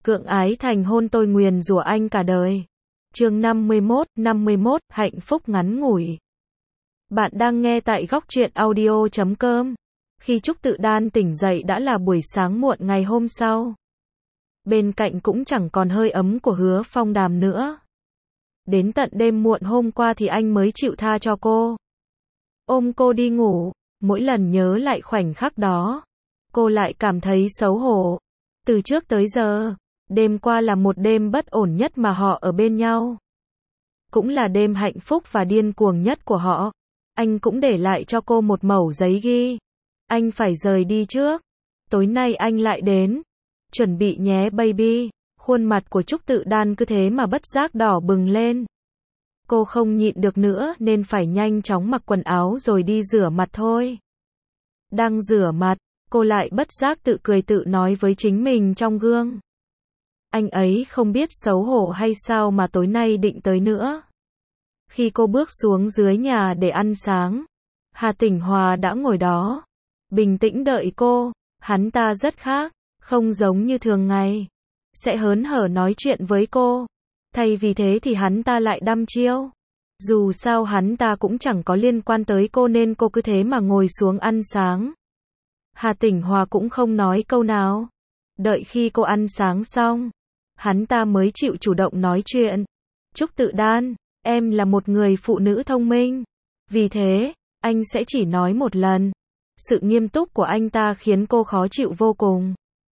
Cưỡng ái thành hôn tôi nguyền rủa anh cả đời. Chương 51, hạnh phúc ngắn ngủi. Bạn đang nghe tại góc truyện audio.com. Khi Trúc Tự Đan tỉnh dậy đã là buổi sáng muộn ngày hôm sau. Bên cạnh cũng chẳng còn hơi ấm của Hứa Phong Đàm nữa. Đến tận đêm muộn hôm qua thì anh mới chịu tha cho cô. Ôm cô đi ngủ, mỗi lần nhớ lại khoảnh khắc đó, cô lại cảm thấy xấu hổ. Từ trước tới giờ, đêm qua là một đêm bất ổn nhất mà họ ở bên nhau. Cũng là đêm hạnh phúc và điên cuồng nhất của họ. Anh cũng để lại cho cô một mẩu giấy ghi. Anh phải rời đi trước. Tối nay anh lại đến. Chuẩn bị nhé baby. Khuôn mặt của Trúc Tự Đan cứ thế mà bất giác đỏ bừng lên. Cô không nhịn được nữa nên phải nhanh chóng mặc quần áo rồi đi rửa mặt thôi. Đang rửa mặt, cô lại bất giác tự cười tự nói với chính mình trong gương. Anh ấy không biết xấu hổ hay sao mà tối nay định tới nữa. Khi cô bước xuống dưới nhà để ăn sáng, Hà Tỉnh Hòa đã ngồi đó, bình tĩnh đợi cô. Hắn ta rất khác, không giống như thường ngày, sẽ hớn hở nói chuyện với cô. Thay vì thế thì hắn ta lại đăm chiêu. Dù sao hắn ta cũng chẳng có liên quan tới cô nên cô cứ thế mà ngồi xuống ăn sáng. Hà Tỉnh Hòa cũng không nói câu nào. Đợi khi cô ăn sáng xong, hắn ta mới chịu chủ động nói chuyện. Trúc Tự Đan, em là một người phụ nữ thông minh. Vì thế, anh sẽ chỉ nói một lần. Sự nghiêm túc của anh ta khiến cô khó chịu vô cùng.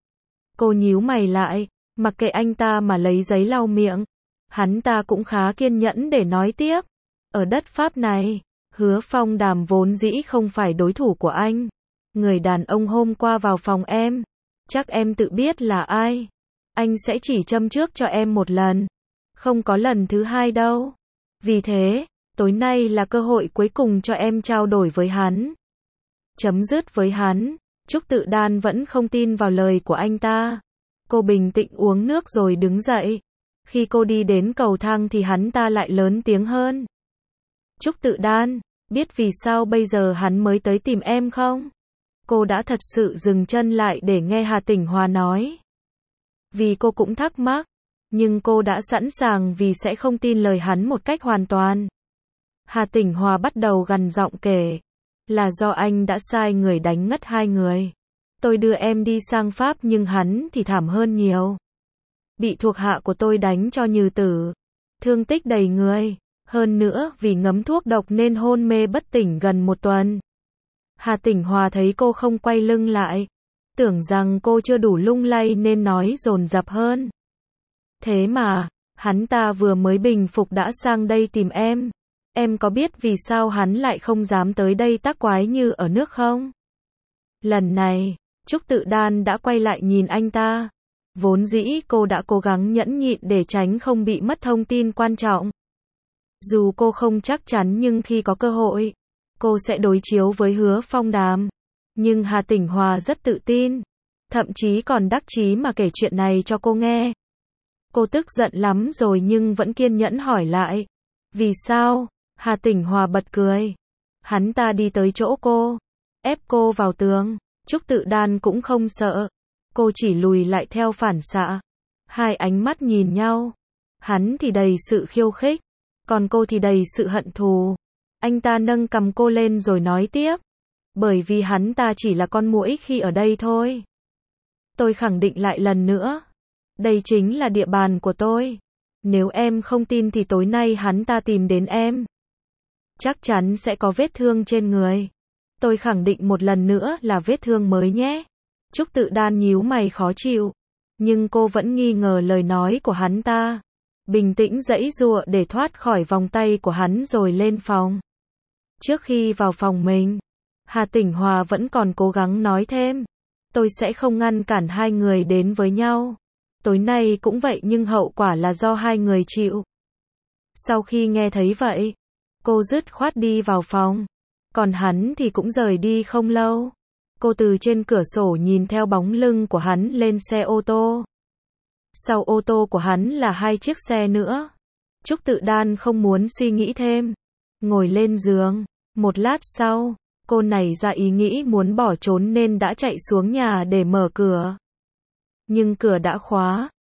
Cô nhíu mày lại, mặc kệ anh ta mà lấy giấy lau miệng. Hắn ta cũng khá kiên nhẫn để nói tiếp. Ở đất Pháp này, Hứa Phong Đàm vốn dĩ không phải đối thủ của anh. Người đàn ông hôm qua vào phòng em, chắc em tự biết là ai. Anh sẽ chỉ châm trước cho em một lần, không có lần thứ hai đâu. Vì thế, tối nay là cơ hội cuối cùng cho em trao đổi với hắn. Chấm dứt với hắn. Trúc Tự Đan vẫn không tin vào lời của anh ta. Cô bình tĩnh uống nước rồi đứng dậy. Khi cô đi đến cầu thang thì hắn ta lại lớn tiếng hơn. Trúc Tự Đan, biết vì sao bây giờ hắn mới tới tìm em không? Cô đã thật sự dừng chân lại để nghe Hà Tỉnh Hòa nói. Vì cô cũng thắc mắc, nhưng cô đã sẵn sàng vì sẽ không tin lời hắn một cách hoàn toàn. Hà Tỉnh Hòa bắt đầu gằn giọng kể. Là do anh đã sai người đánh ngất hai người. Tôi đưa em đi sang Pháp nhưng hắn thì thảm hơn nhiều. Bị thuộc hạ của tôi đánh cho như tử. Thương tích đầy người. Hơn nữa vì ngấm thuốc độc nên hôn mê bất tỉnh gần một tuần. Hà Tỉnh Hòa thấy cô không quay lưng lại. Tưởng rằng cô chưa đủ lung lay nên nói dồn dập hơn. Thế mà, hắn ta vừa mới bình phục đã sang đây tìm em. Em có biết vì sao hắn lại không dám tới đây tác quái như ở nước không? Lần này, Trúc Tự Đan đã quay lại nhìn anh ta. Vốn dĩ cô đã cố gắng nhẫn nhịn để tránh không bị mất thông tin quan trọng. Dù cô không chắc chắn nhưng khi có cơ hội, cô sẽ đối chiếu với Hứa Phong Đàm. Nhưng Hà Tỉnh Hòa rất tự tin, thậm chí còn đắc chí mà kể chuyện này cho cô nghe. Cô tức giận lắm rồi nhưng vẫn kiên nhẫn hỏi lại. Vì sao? Hà Tỉnh Hòa bật cười. Hắn ta đi tới chỗ cô, ép cô vào tường. Trúc Tự Đan cũng không sợ. Cô chỉ lùi lại theo phản xạ. Hai ánh mắt nhìn nhau. Hắn thì đầy sự khiêu khích, còn cô thì đầy sự hận thù. Anh ta nâng cằm cô lên rồi nói tiếp. Bởi vì hắn ta chỉ là con muỗi khi ở đây thôi. Tôi khẳng định lại lần nữa. Đây chính là địa bàn của tôi. Nếu em không tin thì tối nay hắn ta tìm đến em. Chắc chắn sẽ có vết thương trên người. Tôi khẳng định một lần nữa là vết thương mới nhé. Trúc Tự Đan nhíu mày khó chịu. Nhưng cô vẫn nghi ngờ lời nói của hắn ta. Bình tĩnh giãy giụa để thoát khỏi vòng tay của hắn rồi lên phòng. Trước khi vào phòng mình, Hà Tỉnh Hòa vẫn còn cố gắng nói thêm. Tôi sẽ không ngăn cản hai người đến với nhau. Tối nay cũng vậy nhưng hậu quả là do hai người chịu. Sau khi nghe thấy vậy, cô dứt khoát đi vào phòng. Còn hắn thì cũng rời đi không lâu. Cô từ trên cửa sổ nhìn theo bóng lưng của hắn lên xe ô tô. Sau ô tô của hắn là hai chiếc xe nữa. Trúc Tự Đan không muốn suy nghĩ thêm. Ngồi lên giường. Một lát sau, cô nảy ra ý nghĩ muốn bỏ trốn nên đã chạy xuống nhà để mở cửa. Nhưng cửa đã khóa.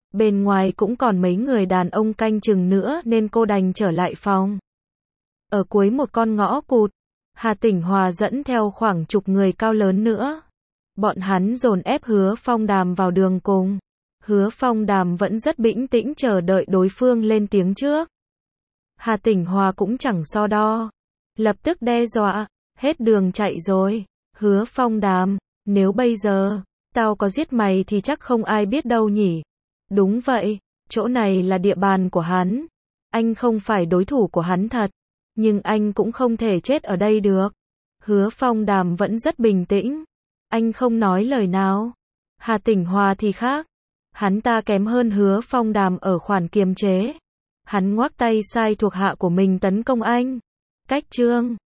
Bên ngoài cũng còn mấy người đàn ông canh chừng nữa nên cô đành trở lại phòng. Ở cuối một con ngõ cụt, Hà Tỉnh Hòa dẫn theo khoảng chục người cao lớn nữa. Bọn hắn dồn ép Hứa Phong Đàm vào đường cùng. Hứa Phong Đàm vẫn rất bĩnh tĩnh chờ đợi đối phương lên tiếng trước. Hà Tỉnh Hòa cũng chẳng so đo. Lập tức đe dọa, hết đường chạy rồi. Hứa Phong Đàm, nếu bây giờ, tao có giết mày thì chắc không ai biết đâu nhỉ. Đúng vậy, chỗ này là địa bàn của hắn. Anh không phải đối thủ của hắn thật. Nhưng anh cũng không thể chết ở đây được. Hứa Phong Đàm vẫn rất bình tĩnh. Anh không nói lời nào. Hà Tỉnh Hòa thì khác. Hắn ta kém hơn Hứa Phong Đàm ở khoản kiềm chế. Hắn ngoắc tay sai thuộc hạ của mình tấn công anh. Cách chương